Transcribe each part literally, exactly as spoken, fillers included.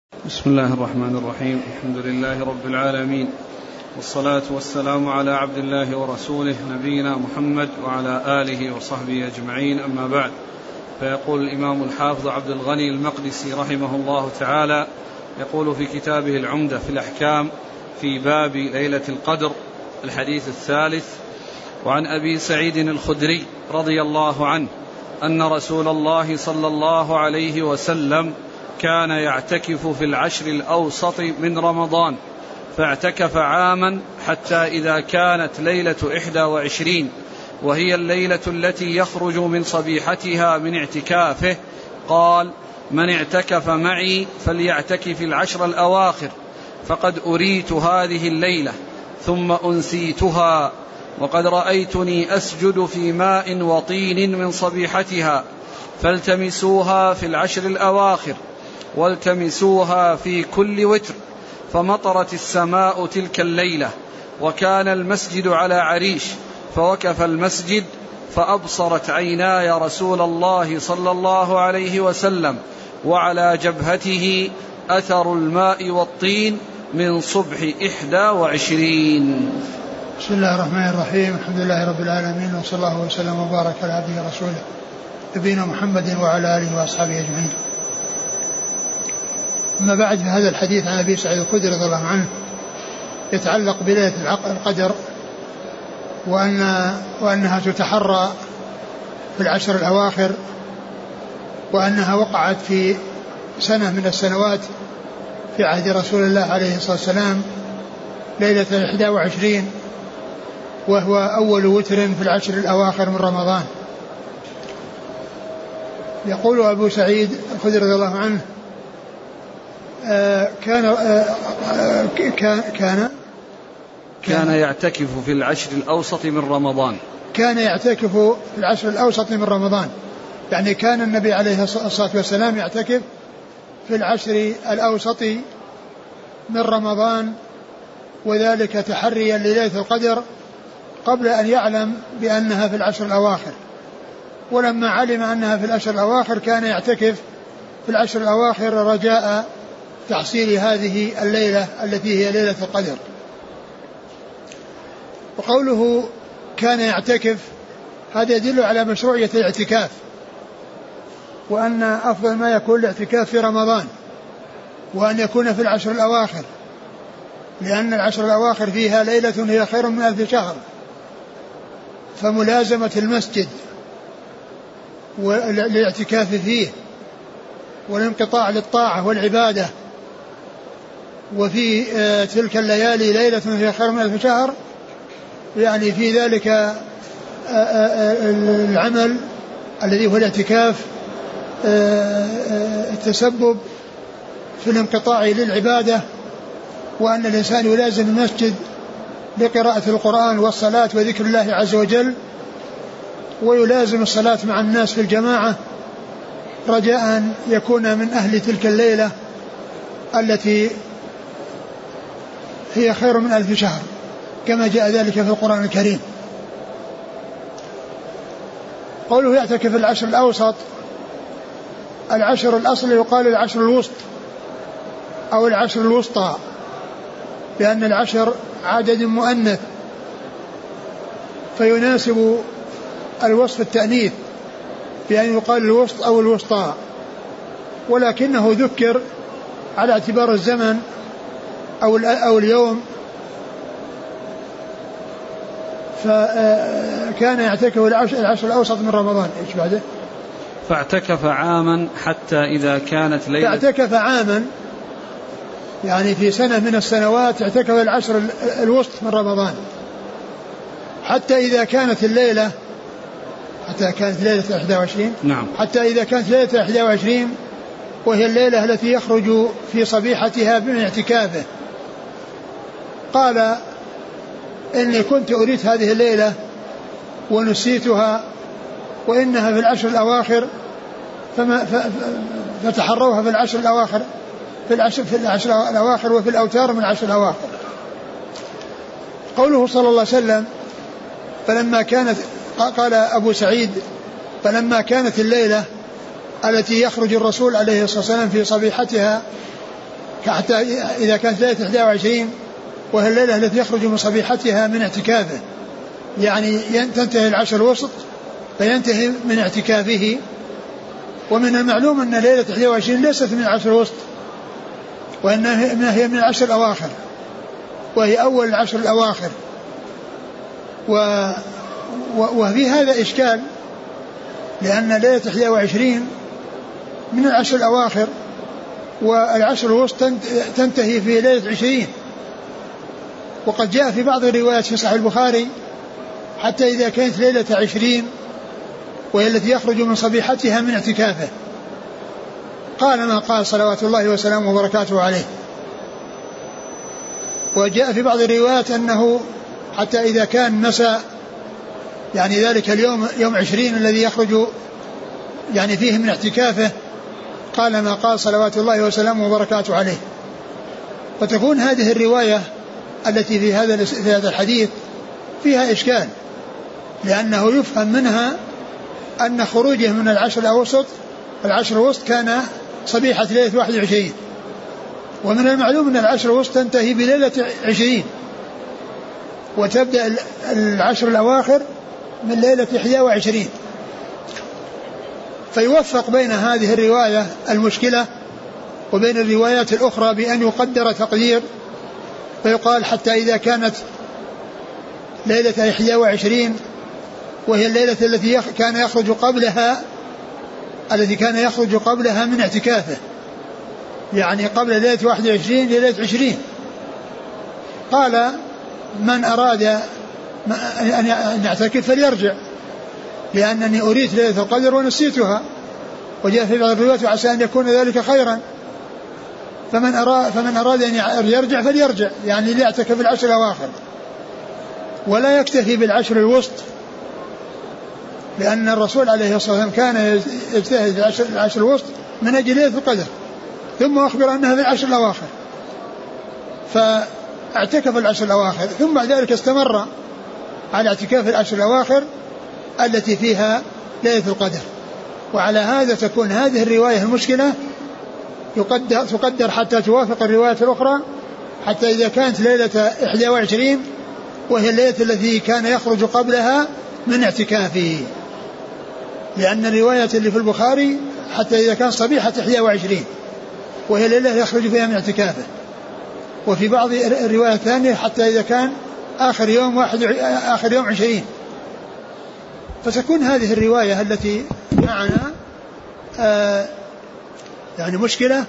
بسم الله الرحمن الرحيم. الحمد لله رب العالمين، والصلاة والسلام على عبد الله ورسوله نبينا محمد وعلى آله وصحبه أجمعين، أما بعد. فيقول الإمام الحافظ عبد الغني المقدسي رحمه الله تعالى، يقول في كتابه العمدة في الأحكام في باب ليلة القدر الحديث الثالث: وعن أبي سعيد الخدري رضي الله عنه أن رسول الله صلى الله عليه وسلم كان يعتكف في العشر الأوسط من رمضان، فاعتكف عاما حتى إذا كانت ليلة إحدى وعشرين وهي الليلة التي يخرج من صبيحتها من اعتكافه قال: من اعتكف معي فليعتكف العشر الأواخر، فقد أريت هذه الليلة ثم أنسيتها، وقد رأيتني أسجد في ماء وطين من صبيحتها، فالتمسوها في العشر الأواخر والتمسوها في كل وتر. فمطرت السماء تلك الليلة، وكان المسجد على عريش، فوقف المسجد فأبصرت عيناي رسول الله صلى الله عليه وسلم وعلى جبهته أثر الماء والطين من صبح إحدى وعشرين. بسم الله الرحمن الرحيم. الحمد لله رب العالمين، وصلى الله وسلم وبارك على عبده ورسوله نبينا محمد وعلى آله وأصحابه أجمعين. أما بعد، هذا الحديث عن أبي سعيد الخدري رضي الله عنه يتعلق بليلة القدر، وأن وأنها تتحرى في العشر الأواخر، وأنها وقعت في سنة من السنوات في عهد رسول الله عليه الصلاة والسلام ليلة الإحدى وعشرين، وهو أول وتر في العشر الأواخر من رمضان. يقول أبو سعيد الخدري رضي الله عنه: آه كان آه كان كان كان يعتكف في العشر الأوسط من رمضان كان يعتكف في العشر الأوسط من رمضان يعني كان النبي عليه الصلاة والسلام يعتكف في العشر الأوسط من رمضان، وذلك تحريا لليلة القدر قبل أن يعلم بأنها في العشر الأواخر. ولما علم أنها في العشر الأواخر كان يعتكف في العشر الأواخر رجاء تحصيل هذه الليلة التي هي ليلة القدر. وقوله كان يعتكف هذا يدل على مشروعية الاعتكاف، وأن أفضل ما يكون الاعتكاف في رمضان، وأن يكون في العشر الأواخر، لأن العشر الأواخر فيها ليلة هي خير من ألف شهر. فملازمة المسجد والاعتكاف فيه والانقطاع للطاعة والعبادة، وفي تلك الليالي ليلة هي خير من ألف شهر، يعني في ذلك العمل الذي هو الاعتكاف التسبب في الانقطاع للعبادة، وأن الإنسان يلازم المسجد لقراءة القرآن والصلاة وذكر الله عز وجل، ويلازم الصلاة مع الناس في الجماعة رجاء أن يكون من أهل تلك الليلة التي هي خير من ألف شهر، كما جاء ذلك في القرآن الكريم. قوله يعتكف العشر الأوسط، العشر الأصل يقال العشر الوسط أو العشر الوسطى، لأن العشر عدد مؤنث فيناسب الوصف التأنيث بأن يقال الوسط أو الوسطى، ولكنه ذكر على اعتبار الزمن أو أو اليوم، فكان يعتكف العشر الأوسط من رمضان. إيش بعده؟ فاعتكف عاما حتى إذا كانت ليلة فاعتكف عاما يعني في سنة من السنوات اعتكف العشر الوسط من رمضان حتى إذا كانت الليلة حتى كانت ليلة إحدى وعشرين نعم حتى إذا كانت ليلة إحدى وعشرين وهي الليلة التي يخرج في صبيحتها من اعتكافه. قال: إني كنت أريد هذه الليلة ونسيتها، وإنها في العشر الأواخر، فما فتحروها في العشر الأواخر في العشر, في العشر الأواخر وفي الأوتار من العشر الأواخر. قوله صلى الله عليه وسلم: فلما كانت، قال أبو سعيد: فلما كانت الليلة التي يخرج الرسول عليه الصلاة والسلام في صبيحتها حتى إذا كانت ليلة إحدى وعشرين وهي الليلة التي يخرج من صبيحتها من اعتكافه، يعني تنتهي العشر الوسط فينتهي من اعتكافه. ومن المعلوم أن ليلة إحدى وعشرين ليست من العشر الوسط، وإنها هي من العشر الأواخر، وهي أول العشر الأواخر. و وفي هذا إشكال، لأن ليلة إحدى وعشرين من العشر الأواخر، والعشر الوسط تنتهي في ليلة عشرين. وقد جاء في بعض الروايات في صحيح البخاري حتى إذا كانت ليلة عشرين وهي التي يخرج من صبيحتها من اعتكافه، قال ما قال صلوات الله وسلامه وبركاته عليه. وجاء في بعض الروايات أنه حتى إذا كان مساء، يعني ذلك اليوم يوم عشرين الذي يخرج يعني فيه من اعتكافه، قال ما قال صلوات الله وسلامه وبركاته عليه. وتكون هذه الرواية التي في هذا في هذا الحديث فيها إشكال، لأنه يفهم منها أن خروجه من العشر الأوسط العشر الوسط كان صبيحة ليلة واحد وعشرين، ومن المعلوم أن العشر الوسط تنتهي بليلة عشرين، وتبدأ العشر الأواخر من ليلة إحدى وعشرين. فيوفق بين هذه الرواية المشكلة وبين الروايات الأخرى بأن يقدر تقدير، فيقال حتى إذا كانت ليلة إحدى وعشرين وهي الليلة التي كان يخرج قبلها التي كان يخرج قبلها من اعتكافه، يعني قبل ليلة واحد وعشرين ليلة عشرين. قال من أراد أن يعتكف فليرجع، لأنني أريد ليلة القدر ونسيتها. وجاء في بعض الروايات وعسى أن يكون ذلك خيرا، فمن أراد, فمن أراد أن يرجع فليرجع، يعني ليعتكف العشر الأواخر ولا يكتفي بالعشر الوسط، لأن الرسول عليه الصلاة والسلام كان يجتهد العشر, العشر الوسط من أجل ليلة القدر، ثم أخبر أنها في العشر الأواخر، فاعتكف العشر الأواخر، ثم بعد ذلك استمر على اعتكاف العشر الأواخر التي فيها ليلة القدر. وعلى هذا تكون هذه الرواية المشكلة يقدر تقدر حتى توافق الروايات الأخرى، حتى إذا كانت ليلة إحدى وعشرين وهي الليلة التي كان يخرج قبلها من اعتكافه، لأن الرواية اللي في البخاري حتى إذا كان صبيحة إحدى وعشرين وهي الليلة يخرج فيها من اعتكافه، وفي بعض الروايات الثانية حتى إذا كان آخر يوم واحد آخر يوم عشرين. فتكون هذه الرواية التي معنا آه يعني مشكلة،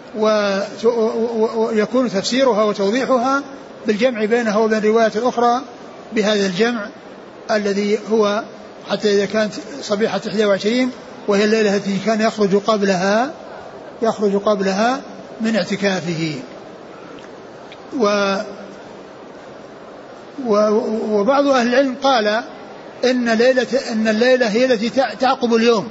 ويكون تفسيرها وتوضيحها بالجمع بينها وبين الروايات الأخرى بهذا الجمع الذي هو حتى إذا كانت صبيحة إحدى وعشرين وهي الليلة التي كان يخرج قبلها يخرج قبلها من اعتكافه. و وبعض أهل العلم قال إن ليلة إن الليلة هي التي تعقب اليوم،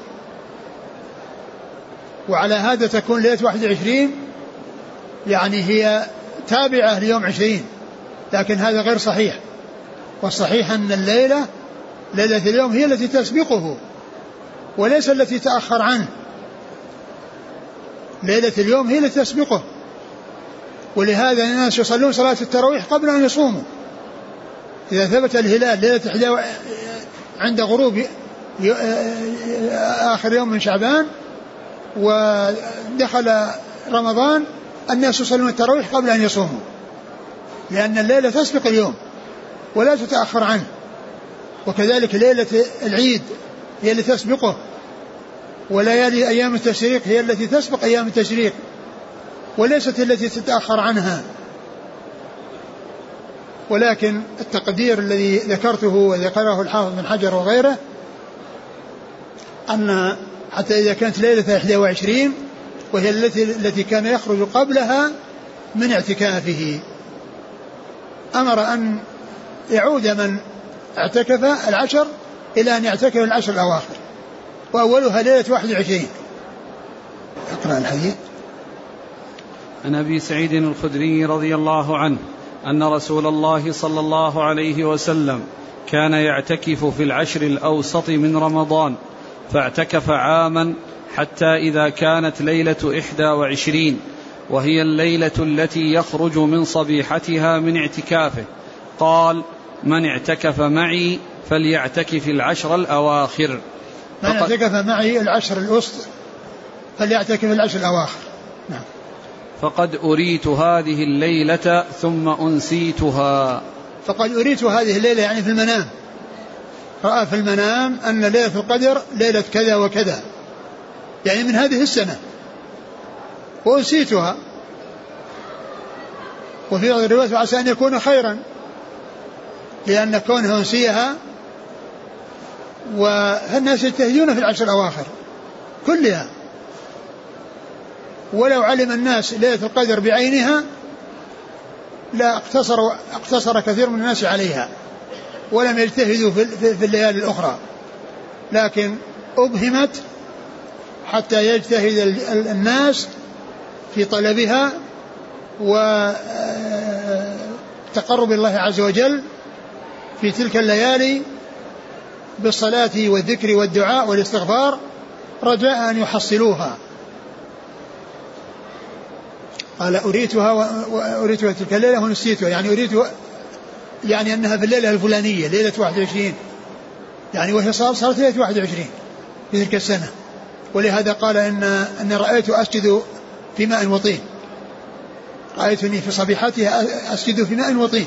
وعلى هذا تكون ليلة واحد وعشرين يعني هي تابعة ليوم عشرين، لكن هذا غير صحيح. والصحيح أن الليلة ليلة اليوم هي التي تسبقه وليس التي تأخر عنه. ليلة اليوم هي التي تسبقه، ولهذا الناس يصلون صلاة التراويح قبل أن يصوموا. إذا ثبت الهلال ليلة إحدى عند غروب آخر يوم من شعبان ودخل رمضان، الناس يصلون التراويح قبل أن يصوموا، لأن الليلة تسبق اليوم ولا تتأخر عنه. وكذلك ليلة العيد هي التي تسبقه، وليالي أيام التشريق هي التي تسبق أيام التشريق وليست التي تتأخر عنها. ولكن التقدير الذي ذكرته وذكره الحافظ بن حجر وغيره أن حتى إذا كانت ليلة إحدى وعشرين وهي التي التي كان يخرج قبلها من اعتكافه، أمر أن يعود من اعتكف العشر إلى أن يعتكف العشر الأواخر، وأولها ليلة واحد وعشرين. اقرأ الحديث. عن أبي سعيد الخدري رضي الله عنه أن رسول الله صلى الله عليه وسلم كان يعتكف في العشر الأوسط من رمضان، فاعتكف عاما حتى إذا كانت ليلة إحدى وعشرين وهي الليلة التي يخرج من صبيحتها من اعتكافه. قال: من اعتكف معي فليعتكف العشر الأواخر. من اعتكف معي العشر الوسط فليعتكف العشر الأواخر. نعم. فقد أريت هذه الليلة ثم أنسيتها. فقد أريت هذه الليلة يعني في المنام، رأى في المنام أن ليلة القدر ليلة كذا وكذا، يعني من هذه السنة، وأنسيتها. وفي الرواية عسى أن يكون خيرا، لأن كونه أنسيها، والناس يجتهدون في العشر الأواخر كلها، ولو علم الناس ليلة القدر بعينها لا اقتصر, اقتصر كثير من الناس عليها ولم يجتهدوا في الليالي الأخرى، لكن أبهمت حتى يجتهد الناس في طلبها وتقرب الله عز وجل في تلك الليالي بالصلاة والذكر والدعاء والاستغفار رجاء أن يحصلوها. قال: أريتها وأريتها تلك الليلة ونسيتها، يعني أريتها يعني أنها في الليلة الفلانية ليلة واحد وعشرين، يعني وهي صارت ليلة واحد وعشرين في تلك السنة. ولهذا قال إن أن رأيت أسجد في ماء وطين، رأيتني في صبيحتها أسجد في ماء وطين.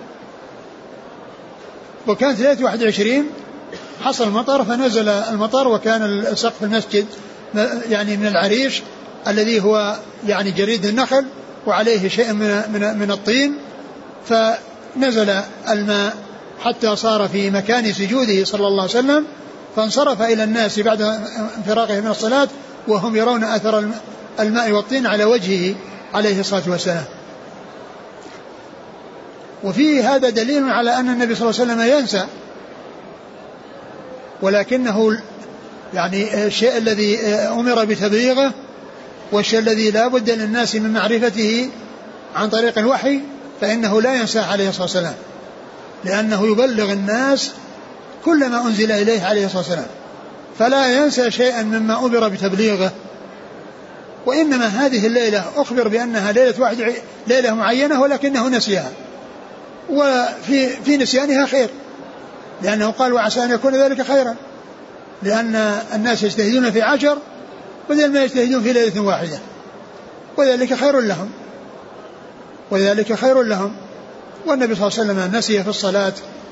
وكانت ليلة واحد وعشرين حصل المطر، فنزل المطر، وكان سقف المسجد يعني من العريش الذي هو يعني جريد النخل وعليه شيء من من من الطين، فنزل الماء حتى صار في مكان سجوده صلى الله عليه وسلم، فانصرف إلى الناس بعد انفراغه من الصلاة وهم يرون أثر الماء والطين على وجهه عليه الصلاة والسلام. وفي هذا دليل على أن النبي صلى الله عليه وسلم ينسى، ولكنه يعني الشيء الذي أمر بتبليغه والشيء الذي لا بد للناس من معرفته عن طريق الوحي فإنه لا ينسى عليه الصلاة والسلام، لأنه يبلغ الناس كل ما أنزل إليه عليه الصلاة والسلام، فلا ينسى شيئا مما أمر بتبليغه. وإنما هذه الليلة أخبر بأنها ليلة واحد ليلة معينة ولكنه نسيها، وفي في نسيانها خير، لأنه قال: وعسى أن يكون ذلك خيرا، لأن الناس يجتهدون في عشر بدل ما يجتهدون في ليلة واحدة، وذلك خير لهم وذلك خير لهم والنبي صلى الله عليه وسلم نسي في الصلاة،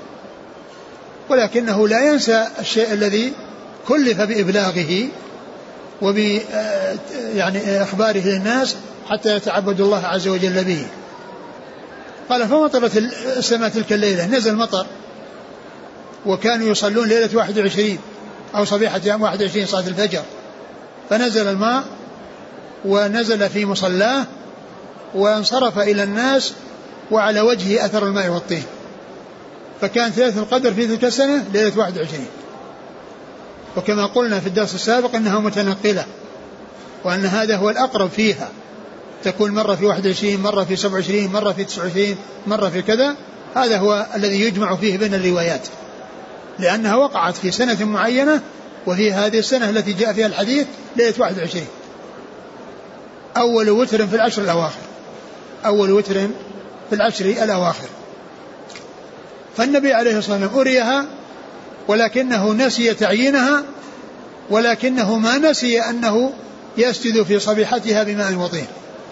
ولكنه لا ينسى الشيء الذي كلف بإبلاغه وب يعني إخباره للناس حتى يتعبدوا الله عز وجل به. قال: فمطرت السماء تلك الليلة، نزل مطر، وكانوا يصلون ليلة واحد وعشرين أو صبيحة يوم واحد وعشرين صلاة الفجر، فنزل الماء ونزل في مصلاه وانصرف إلى الناس وعلى وجهه أثر الماء والطين، فكانت ليلة القدر في تلك السنة ليلة واحد وعشرين. وكما قلنا في الدرس السابق أنها متنقلة، وأن هذا هو الأقرب فيها، تكون مرة في واحد وعشرين، مرة في سبع وعشرين، مرة في تسع وعشرين، مرة في كذا. هذا هو الذي يجمع فيه بين الروايات، لأنها وقعت في سنة معينة، وفي هذه السنة التي جاء فيها الحديث ليلة واحد وعشرين، أول وتر في العشر الأواخر أول وتر في العشر الأواخر. فالنبي عليه الصلاة والسلام أريها، ولكنه نسي تعيينها، ولكنه ما نسي أنه يسجد في صبيحتها بماء وطين،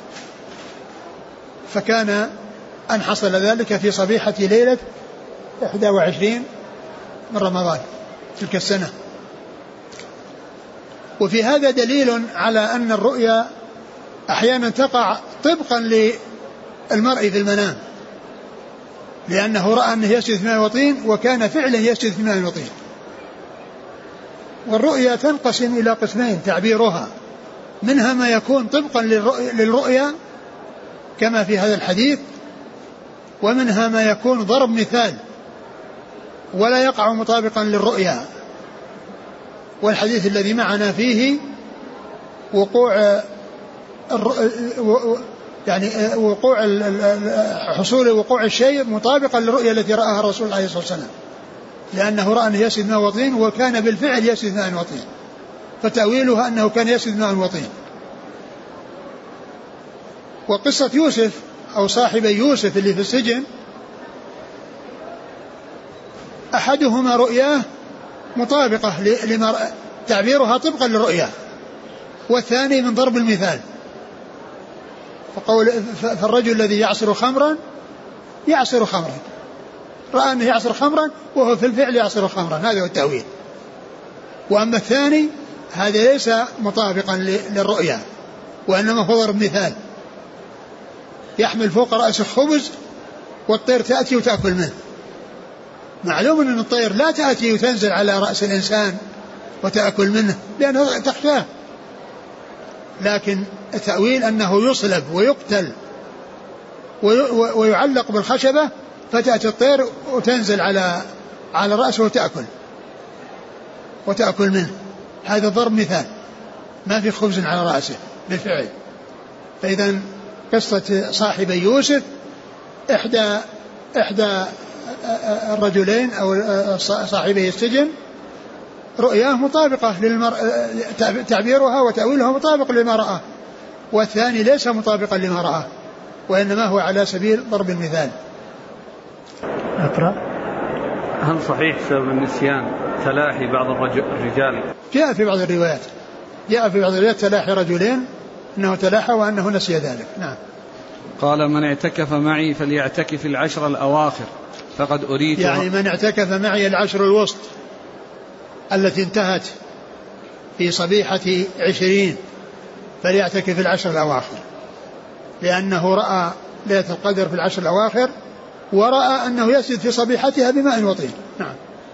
فكان أن حصل ذلك في صبيحة ليلة إحدى وعشرين من رمضان تلك السنة. وفي هذا دليل على أن الرؤيا أحيانا تقع طبقا للمرء في المنام، لأنه رأى أنه يسجد في ماء وطين وكان فعلا يسجد في ماء وطين. والرؤيا تنقسم إلى قسمين تعبيرها، منها ما يكون طبقا للرؤيا كما في هذا الحديث، ومنها ما يكون ضرب مثال ولا يقع مطابقا للرؤيا. والحديث الذي معنا فيه وقوع يعني وقوع حصول وقوع الشيء مطابقا للرؤيا التي رآها الرسول عليه الصلاة والسلام، لأنه رأى أنه يسجد ماء وطين وكان بالفعل يسجد ماء وطين، فتأويلها أنه كان يسجد ماء وطين. وقصة يوسف أو صاحب يوسف اللي في السجن أحدهما رؤياه مطابقة لما تعبيرها طبقا للرؤيا، والثاني من ضرب المثال. فقول فالرجل الذي يعصر خمرا يعصر خمرا، رأى أنه يعصر خمرا وهو في الفعل يعصر خمرا، هذا هو التأويل. وأما الثاني هذا ليس مطابقا للرؤيا وإنما هو ضرب مثال، يحمل فوق رأسه خبز والطير تأتي وتأكل منه. معلوم أن الطير لا تأتي وتنزل على رأس الإنسان وتأكل منه لأنه تخشاه، لكن التأويل أنه يصلب ويقتل ويعلق بالخشبة فتأتي الطير وتنزل على على رأسه وتأكل وتأكل منه. هذا ضرب مثال، ما في خبز على رأسه بالفعل. فإذا قصة صاحب يوسف إحدى إحدى الرجلين أو صاحبي السجن رؤياه مطابقة للمر... تعبيرها وتأويلها مطابق لما رأى، والثاني ليس مطابقا لما رأى وإنما هو على سبيل ضرب المثال. أقرأ. هل صحيح سبب النسيان تلاحي بعض الرجال؟ جاء في بعض الروايات جاء في بعض الروايات تلاحي رجلين أنه تلاحى وأنه نسي ذلك. نعم. قال من اعتكف معي فليعتكف العشر الأواخر فقد أريت، يعني من اعتكف معي العشر الوسط التي انتهت في صبيحة عشرين فليعتكف العشر الأواخر، لأنه رأى ليلة القدر في العشر الأواخر ورأى أنه يسجد في صبيحتها بماء وطين. نعم.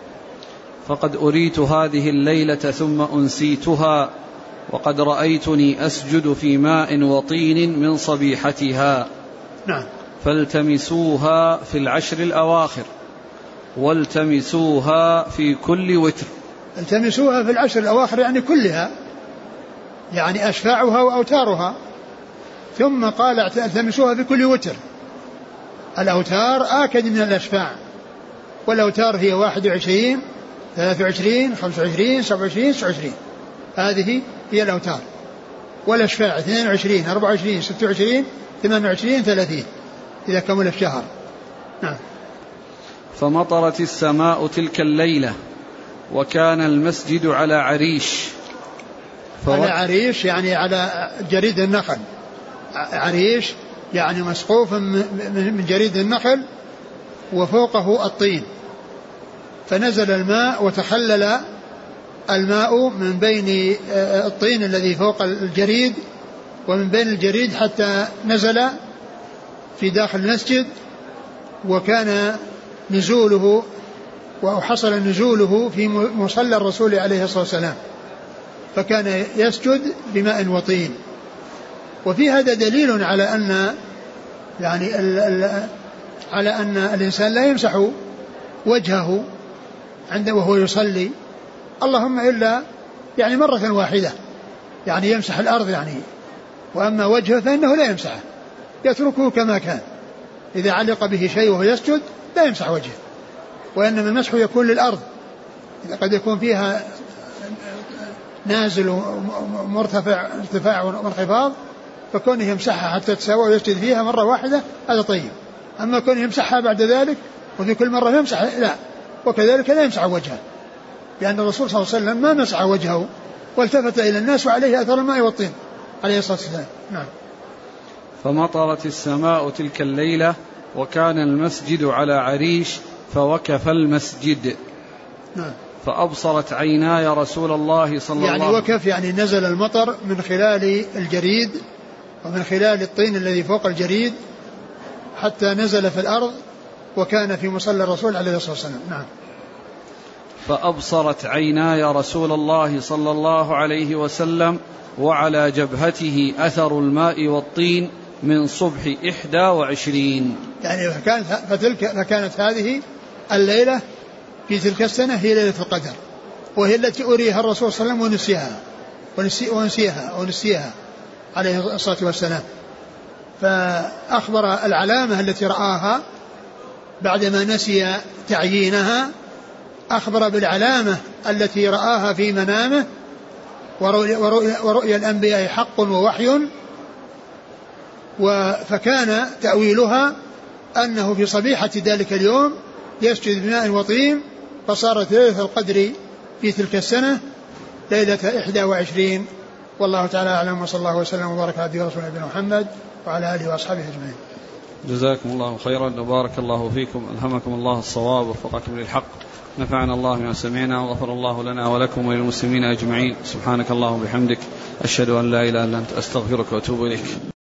فقد أريت هذه الليلة ثم أنسيتها وقد رأيتني أسجد في ماء وطين من صبيحتها. نعم. فالتمسوها في العشر الأواخر والتمسوها في كل وتر. التمسوها في العشر الأواخر يعني كلها، يعني أشفاعها وأوتارها. ثم قال التمسوها في كل وتر. الأوتار آكد من الأشفاع، والأوتار هي واحد وعشرين ثلاثة وعشرين خمسة وعشرين سبعة وعشرين تسعة وعشرين، هذه هي الأوتار. والأشفاع اثنين وعشرين أربعة وعشرين ستة وعشرين ثمانية وعشرين ثلاثين إذا كمل الشهر. نعم. فمطرت السماء تلك الليلة وكان المسجد على عريش. على عريش يعني على جريد النخل، عريش يعني مسقوف من جريد النخل وفوقه الطين، فنزل الماء وتخلل الماء من بين الطين الذي فوق الجريد ومن بين الجريد حتى نزل في داخل المسجد، وكان نزوله وحصل نزوله في مصلى الرسول عليه الصلاة والسلام، فكان يسجد بماء وطين. وفي هذا دليل على أن يعني ال ال على أن الإنسان لا يمسح وجهه عنده وهو يصلي، اللهم إلا يعني مرة واحدة، يعني يمسح الأرض يعني، وأما وجهه فإنه لا يمسحه، يتركه كما كان. إذا علق به شيء وهو يسجد لا يمسح وجهه، وإنما المسح يكون للأرض، إذا قد يكون فيها نازل ومرتفع ارتفاع وانخفاض فكونه يمسحها حتى تساوي ويسجد فيها مرة واحدة هذا طيب. أما كونه يمسحها بعد ذلك وفي كل مرة يمسح لا، وكذلك لا يمسح وجهه، لأن الرسول صلى الله عليه وسلم ما مسح وجهه والتفت إلى الناس وعليه أثر الماء والطين عليه الصلاة والسلام. نعم. فمطرت السماء تلك الليلة وكان المسجد على عريش فوكف المسجد. نعم. فأبصرت عيناي رسول الله صلى الله عليه وسلم. يعني وكف يعني نزل المطر من خلال الجريد ومن خلال الطين الذي فوق الجريد حتى نزل في الأرض وكان في مصلى الرسول عليه الصلاة والسلام. نعم. فأبصرت عيناي رسول الله صلى الله عليه وسلم وعلى جبهته أثر الماء والطين من صبح إحدى وعشرين. يعني فكانت, فتلك فكانت هذه الليلة في تلك السنة هي ليلة القدر، وهي التي أريها الرسول صلى الله عليه وسلم ونسيها ونسي ونسيها ونسيها عليه الصلاة والسلام. فأخبر العلامة التي رآها بعدما نسي تعيينها، أخبر بالعلامة التي رآها في منامه، ورؤيا, ورؤيا, ورؤيا الأنبياء حق ووحي، فكان تأويلها أنه في صبيحة ذلك اليوم يسجد بماء وطين، فصارت ليلة القدر في تلك السنة ليلة إحدى وعشرين. والله تعالى أعلم، وصلى الله وسلم وبارك على عبده ورسوله نبينا محمد وعلى آله وأصحابه أجمعين. جزاكم الله خيرا وبارك الله فيكم، ألهمكم الله الصواب ووفقكم للحق، نفعنا الله بما سمعنا وغفر الله لنا ولكم وللمسلمين أجمعين. سبحانك اللهم وبحمدك، أشهد أن لا إله إلا أنت، أستغفرك وأتوب إليك.